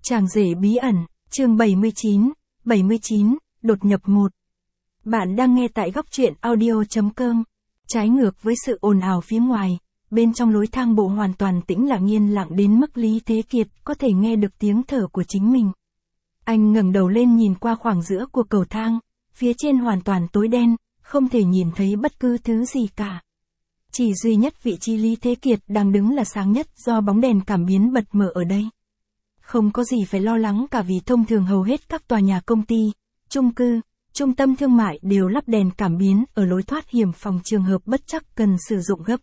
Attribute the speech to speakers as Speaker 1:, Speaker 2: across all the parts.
Speaker 1: Chàng rể bí ẩn, chương 79, đột nhập 1. Bạn đang nghe tại góc truyện audio.com. Trái ngược với sự ồn ào phía ngoài, bên trong lối thang bộ hoàn toàn tĩnh lặng yên lặng đến mức Lý Thế Kiệt có thể nghe được tiếng thở của chính mình. Anh ngẩng đầu lên nhìn qua khoảng giữa của cầu thang, phía trên hoàn toàn tối đen, không thể nhìn thấy bất cứ thứ gì cả. Chỉ duy nhất vị trí Lý Thế Kiệt đang đứng là sáng nhất do bóng đèn cảm biến bật mở ở đây. Không có gì phải lo lắng cả vì thông thường hầu hết các tòa nhà công ty, chung cư, trung tâm thương mại đều lắp đèn cảm biến ở lối thoát hiểm phòng trường hợp bất trắc cần sử dụng gấp.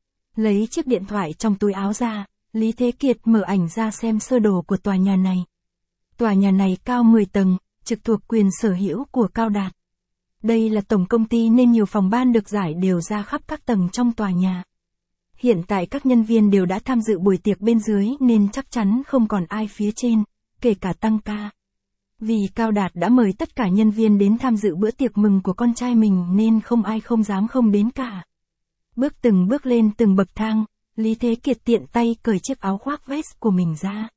Speaker 1: Lấy chiếc điện thoại trong túi áo ra, Lý Thế Kiệt mở ảnh ra xem sơ đồ của tòa nhà này. Tòa nhà này cao 10 tầng, trực thuộc quyền sở hữu của Cao Đạt. Đây là tổng công ty nên nhiều phòng ban được giải đều ra khắp các tầng trong tòa nhà. Hiện tại các nhân viên đều đã tham dự buổi tiệc bên dưới nên chắc chắn không còn ai phía trên, kể cả tăng ca. Vì Cao Đạt đã mời tất cả nhân viên đến tham dự bữa tiệc mừng của con trai mình nên không ai không dám không đến cả. Từng bước lên từng bậc thang, Lý Thế Kiệt tiện tay cởi chiếc áo khoác vest của mình ra.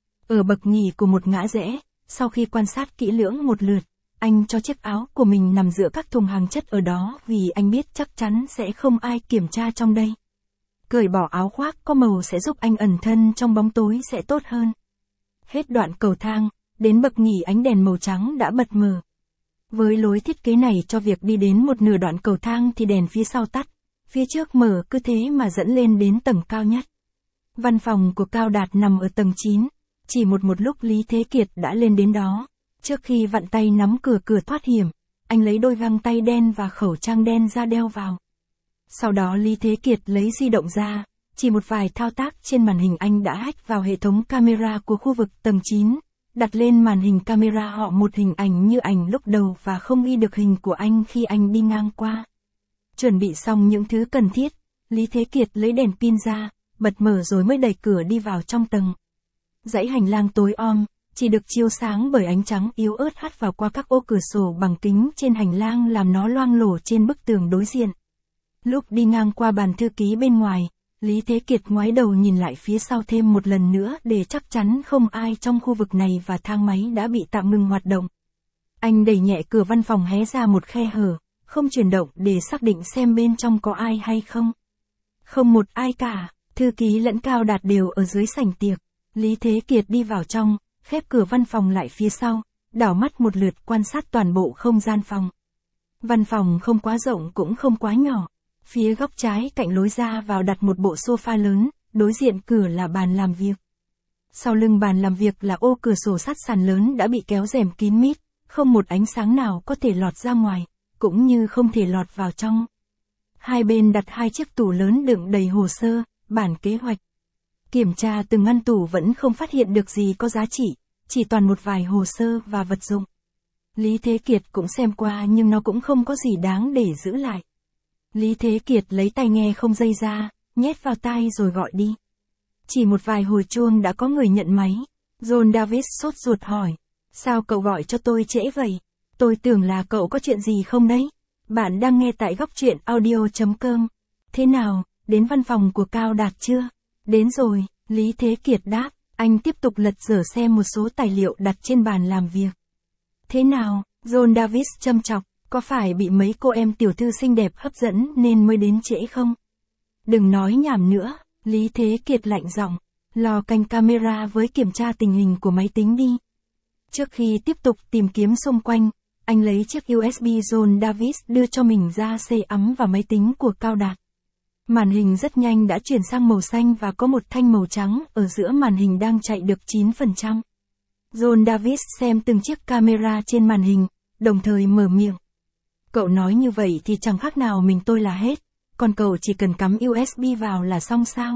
Speaker 1: Ở bậc nghỉ của một ngã rẽ, sau khi quan sát kỹ lưỡng một lượt, anh cho chiếc áo của mình nằm giữa các thùng hàng chất ở đó vì anh biết chắc chắn sẽ không ai kiểm tra trong đây. Cởi bỏ áo khoác có màu sẽ giúp anh ẩn thân trong bóng tối sẽ tốt hơn. Hết đoạn cầu thang, đến bậc nghỉ ánh đèn màu trắng đã bật mở. Với lối thiết kế này cho việc đi đến một nửa đoạn cầu thang thì đèn phía sau tắt, phía trước mở cứ thế mà dẫn lên đến tầng cao nhất. Văn phòng của Cao Đạt nằm ở tầng 9, chỉ một lúc Lý Thế Kiệt đã lên đến đó. Trước khi vặn tay nắm cửa thoát hiểm, anh lấy đôi găng tay đen và khẩu trang đen ra đeo vào. Sau đó Lý Thế Kiệt lấy di động ra, chỉ một vài thao tác trên màn hình anh đã hack vào hệ thống camera của khu vực tầng 9, đặt lên màn hình camera họ một hình ảnh như ảnh lúc đầu và không ghi được hình của anh khi anh đi ngang qua. Chuẩn bị xong những thứ cần thiết, Lý Thế Kiệt lấy đèn pin ra, bật mở rồi mới đẩy cửa đi vào trong tầng. Dãy hành lang tối om, chỉ được chiếu sáng bởi ánh trắng yếu ớt hắt vào qua các ô cửa sổ bằng kính trên hành lang làm nó loang lổ trên bức tường đối diện. Lúc đi ngang qua bàn thư ký bên ngoài, Lý Thế Kiệt ngoái đầu nhìn lại phía sau thêm một lần nữa để chắc chắn không ai trong khu vực này và thang máy đã bị tạm ngừng hoạt động. Anh đẩy nhẹ cửa văn phòng hé ra một khe hở, không chuyển động để xác định xem bên trong có ai hay không. Không một ai cả, thư ký lẫn Cao Đạt đều ở dưới sảnh tiệc. Lý Thế Kiệt đi vào trong, khép cửa văn phòng lại phía sau, đảo mắt một lượt quan sát toàn bộ không gian phòng. Văn phòng không quá rộng cũng không quá nhỏ. Phía góc trái cạnh lối ra vào đặt một bộ sofa lớn, đối diện cửa là bàn làm việc. Sau lưng bàn làm việc là ô cửa sổ sắt sàn lớn đã bị kéo rèm kín mít, không một ánh sáng nào có thể lọt ra ngoài, cũng như không thể lọt vào trong. Hai bên đặt hai chiếc tủ lớn đựng đầy hồ sơ, bản kế hoạch. Kiểm tra từng ngăn tủ vẫn không phát hiện được gì có giá trị, chỉ toàn một vài hồ sơ và vật dụng. Lý Thế Kiệt cũng xem qua nhưng nó cũng không có gì đáng để giữ lại. Lý Thế Kiệt lấy tai nghe không dây ra, nhét vào tai rồi gọi đi. Chỉ một vài hồi chuông đã có người nhận máy. John Davis sốt ruột hỏi. Sao cậu gọi cho tôi trễ vậy? Tôi tưởng là cậu có chuyện gì không đấy? Bạn đang nghe tại góc truyện audio.com. Thế nào, đến văn phòng của Cao Đạt chưa? Đến rồi, Lý Thế Kiệt đáp. Anh tiếp tục lật dở xem một số tài liệu đặt trên bàn làm việc. Thế nào, John Davis châm chọc. Có phải bị mấy cô em tiểu thư xinh đẹp hấp dẫn nên mới đến trễ không? Đừng nói nhảm nữa, Lý Thế Kiệt lạnh giọng, lò canh camera với kiểm tra tình hình của máy tính đi. Trước khi tiếp tục tìm kiếm xung quanh, anh lấy chiếc USB John Davis đưa cho mình ra xây ấm vào máy tính của Cao Đạt. Màn hình rất nhanh đã chuyển sang màu xanh và có một thanh màu trắng ở giữa màn hình đang chạy được 9%. John Davis xem từng chiếc camera trên màn hình, đồng thời mở miệng. Cậu nói như vậy thì chẳng khác nào mình tôi là hết, còn cậu chỉ cần cắm USB vào là xong sao?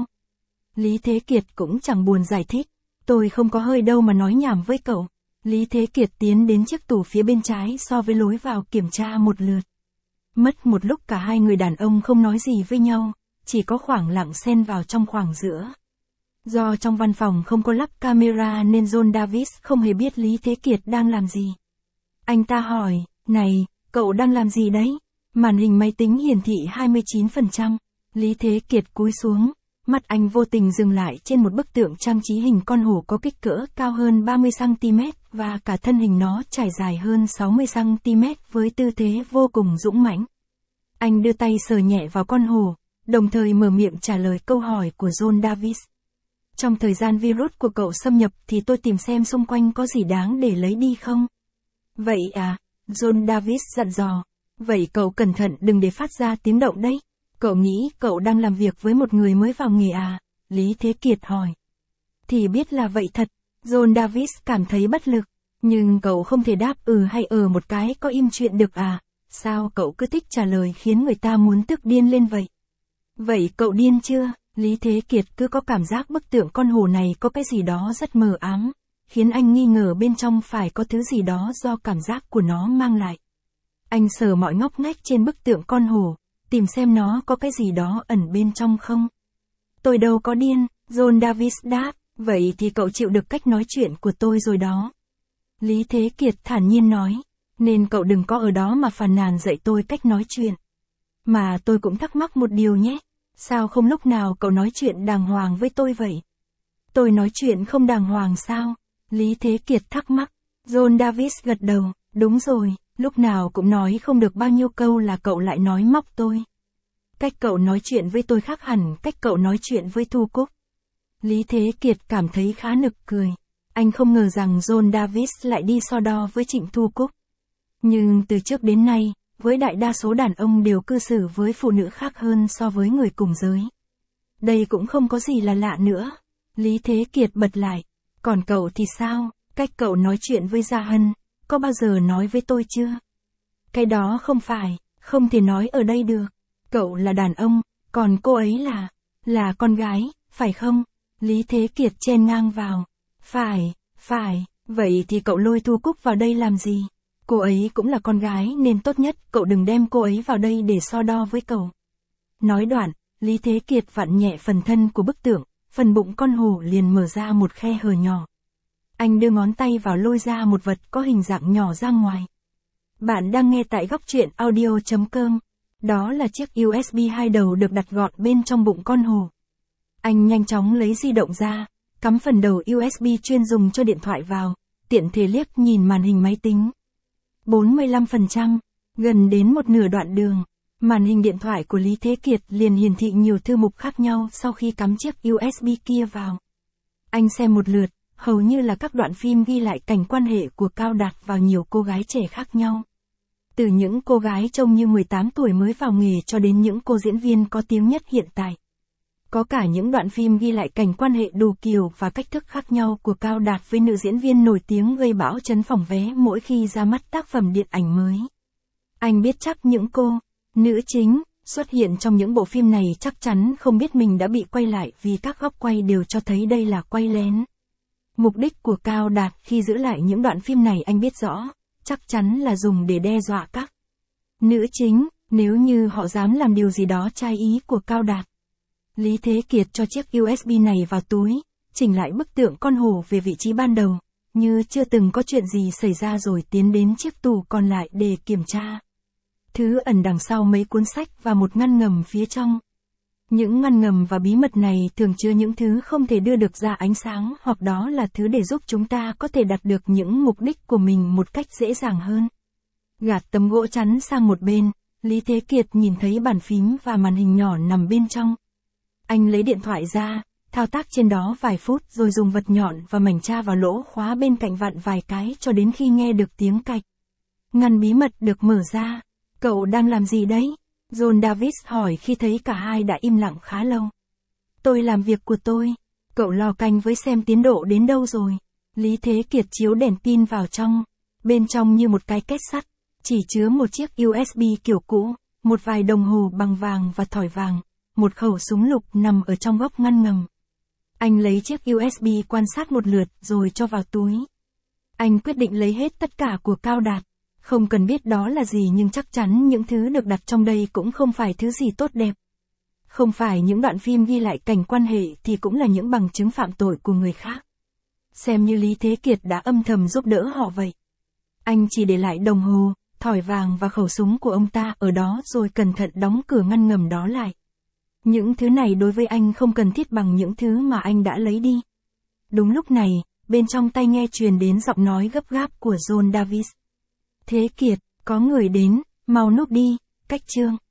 Speaker 1: Lý Thế Kiệt cũng chẳng buồn giải thích, tôi không có hơi đâu mà nói nhảm với cậu. Lý Thế Kiệt tiến đến chiếc tủ phía bên trái so với lối vào kiểm tra một lượt. Mất một lúc cả hai người đàn ông không nói gì với nhau, chỉ có khoảng lặng xen vào trong khoảng giữa. Do trong văn phòng không có lắp camera nên John Davis không hề biết Lý Thế Kiệt đang làm gì. Anh ta hỏi, này, cậu đang làm gì đấy? Màn hình máy tính hiển thị 29%. Lý Thế Kiệt cúi xuống, Mắt anh vô tình dừng lại trên một bức tượng trang trí hình con hổ có kích cỡ cao hơn 30cm và cả thân hình nó trải dài hơn 60cm với tư thế vô cùng dũng mãnh. Anh đưa tay sờ nhẹ vào con hổ, đồng thời mở miệng trả lời câu hỏi của John Davis. Trong thời gian virus của cậu xâm nhập thì tôi tìm xem xung quanh có gì đáng để lấy đi không? Vậy à, John Davis dặn dò. Vậy cậu cẩn thận đừng để phát ra tiếng động đấy. Cậu nghĩ cậu đang làm việc với một người mới vào nghề à? Lý Thế Kiệt hỏi. Thì biết là vậy thật. John Davis cảm thấy bất lực. Nhưng cậu không thể đáp hay một cái có im chuyện được à? Sao cậu cứ thích trả lời khiến người ta muốn tức điên lên vậy? Vậy cậu điên chưa? Lý Thế Kiệt cứ có cảm giác bức tượng con hổ này có cái gì đó rất mờ ám, khiến anh nghi ngờ bên trong phải có thứ gì đó do cảm giác của nó mang lại. Anh sờ mọi ngóc ngách trên bức tượng con hổ, tìm xem nó có cái gì đó ẩn bên trong không. Tôi đâu có điên, John Davis đáp, vậy thì cậu chịu được cách nói chuyện của tôi rồi đó. Lý Thế Kiệt thản nhiên nói, nên cậu đừng có ở đó mà phàn nàn dạy tôi cách nói chuyện. Mà tôi cũng thắc mắc một điều nhé, sao không lúc nào cậu nói chuyện đàng hoàng với tôi vậy? Tôi nói chuyện không đàng hoàng sao? Lý Thế Kiệt thắc mắc. John Davis gật đầu, đúng rồi, lúc nào cũng nói không được bao nhiêu câu là cậu lại nói móc tôi. Cách cậu nói chuyện với tôi khác hẳn cách cậu nói chuyện với Thu Cúc. Lý Thế Kiệt cảm thấy khá nực cười. Anh không ngờ rằng John Davis lại đi so đo với Trịnh Thu Cúc. Nhưng từ trước đến nay, với đại đa số đàn ông đều cư xử với phụ nữ khác hơn so với người cùng giới. Đây cũng không có gì là lạ nữa. Lý Thế Kiệt bật lại. Còn cậu thì sao? Cách cậu nói chuyện với Gia Hân, có bao giờ nói với tôi chưa? Cái đó không phải, không thể nói ở đây được. Cậu là đàn ông, còn cô ấy là con gái, phải không? Lý Thế Kiệt chen ngang vào. Phải, vậy thì cậu lôi Thu Cúc vào đây làm gì? Cô ấy cũng là con gái nên tốt nhất cậu đừng đem cô ấy vào đây để so đo với cậu. Nói đoạn, Lý Thế Kiệt vặn nhẹ phần thân của bức tượng, phần bụng con hổ liền mở ra một khe hở nhỏ. Anh đưa ngón tay vào lôi ra một vật có hình dạng nhỏ ra ngoài. Bạn đang nghe tại góc truyện audio.com. Đó là chiếc USB 2 đầu được đặt gọn bên trong bụng con hổ. Anh nhanh chóng lấy di động ra, cắm phần đầu USB chuyên dùng cho điện thoại vào, tiện thể liếc nhìn màn hình máy tính. 45%, gần đến một nửa đoạn đường, màn hình điện thoại của Lý Thế Kiệt liền hiển thị nhiều thư mục khác nhau sau khi cắm chiếc USB kia vào. Anh xem một lượt, hầu như là các đoạn phim ghi lại cảnh quan hệ của Cao Đạt vào nhiều cô gái trẻ khác nhau. Từ những cô gái trông như 18 tuổi mới vào nghề cho đến những cô diễn viên có tiếng nhất hiện tại. Có cả những đoạn phim ghi lại cảnh quan hệ đủ kiểu và cách thức khác nhau của Cao Đạt với nữ diễn viên nổi tiếng gây bão chấn phòng vé mỗi khi ra mắt tác phẩm điện ảnh mới. Anh biết chắc những nữ chính xuất hiện trong những bộ phim này chắc chắn không biết mình đã bị quay lại vì các góc quay đều cho thấy đây là quay lén. Mục đích của Cao Đạt khi giữ lại những đoạn phim này anh biết rõ, chắc chắn là dùng để đe dọa các nữ chính, nếu như họ dám làm điều gì đó trái ý của Cao Đạt. Lý Thế Kiệt cho chiếc USB này vào túi, chỉnh lại bức tượng con hổ về vị trí ban đầu, như chưa từng có chuyện gì xảy ra rồi tiến đến chiếc tủ còn lại để kiểm tra. Thứ ẩn đằng sau mấy cuốn sách và một ngăn ngầm phía trong. Những ngăn ngầm và bí mật này thường chứa những thứ không thể đưa được ra ánh sáng hoặc đó là thứ để giúp chúng ta có thể đạt được những mục đích của mình một cách dễ dàng hơn. Gạt tấm gỗ chắn sang một bên, Lý Thế Kiệt nhìn thấy bàn phím và màn hình nhỏ nằm bên trong. Anh lấy điện thoại ra, thao tác trên đó vài phút rồi dùng vật nhọn và mảnh tra vào lỗ khóa bên cạnh vặn vài cái cho đến khi nghe được tiếng cạch. Ngăn bí mật được mở ra. Cậu đang làm gì đấy? John Davis hỏi khi thấy cả hai đã im lặng khá lâu. Tôi làm việc của tôi. Cậu lò canh với xem tiến độ đến đâu rồi. Lý Thế Kiệt chiếu đèn pin vào trong. Bên trong như một cái két sắt, chỉ chứa một chiếc USB kiểu cũ, một vài đồng hồ bằng vàng và thỏi vàng, một khẩu súng lục nằm ở trong góc ngăn ngầm. Anh lấy chiếc USB quan sát một lượt rồi cho vào túi. Anh quyết định lấy hết tất cả của Cao Đạt. Không cần biết đó là gì nhưng chắc chắn những thứ được đặt trong đây cũng không phải thứ gì tốt đẹp. Không phải những đoạn phim ghi lại cảnh quan hệ thì cũng là những bằng chứng phạm tội của người khác. Xem như Lý Thế Kiệt đã âm thầm giúp đỡ họ vậy. Anh chỉ để lại đồng hồ, thỏi vàng và khẩu súng của ông ta ở đó rồi cẩn thận đóng cửa ngăn ngầm đó lại. Những thứ này đối với anh không cần thiết bằng những thứ mà anh đã lấy đi. Đúng lúc này, bên trong tai nghe truyền đến giọng nói gấp gáp của John Davis. Thế Kiệt, có người đến, mau núp đi, cách chương.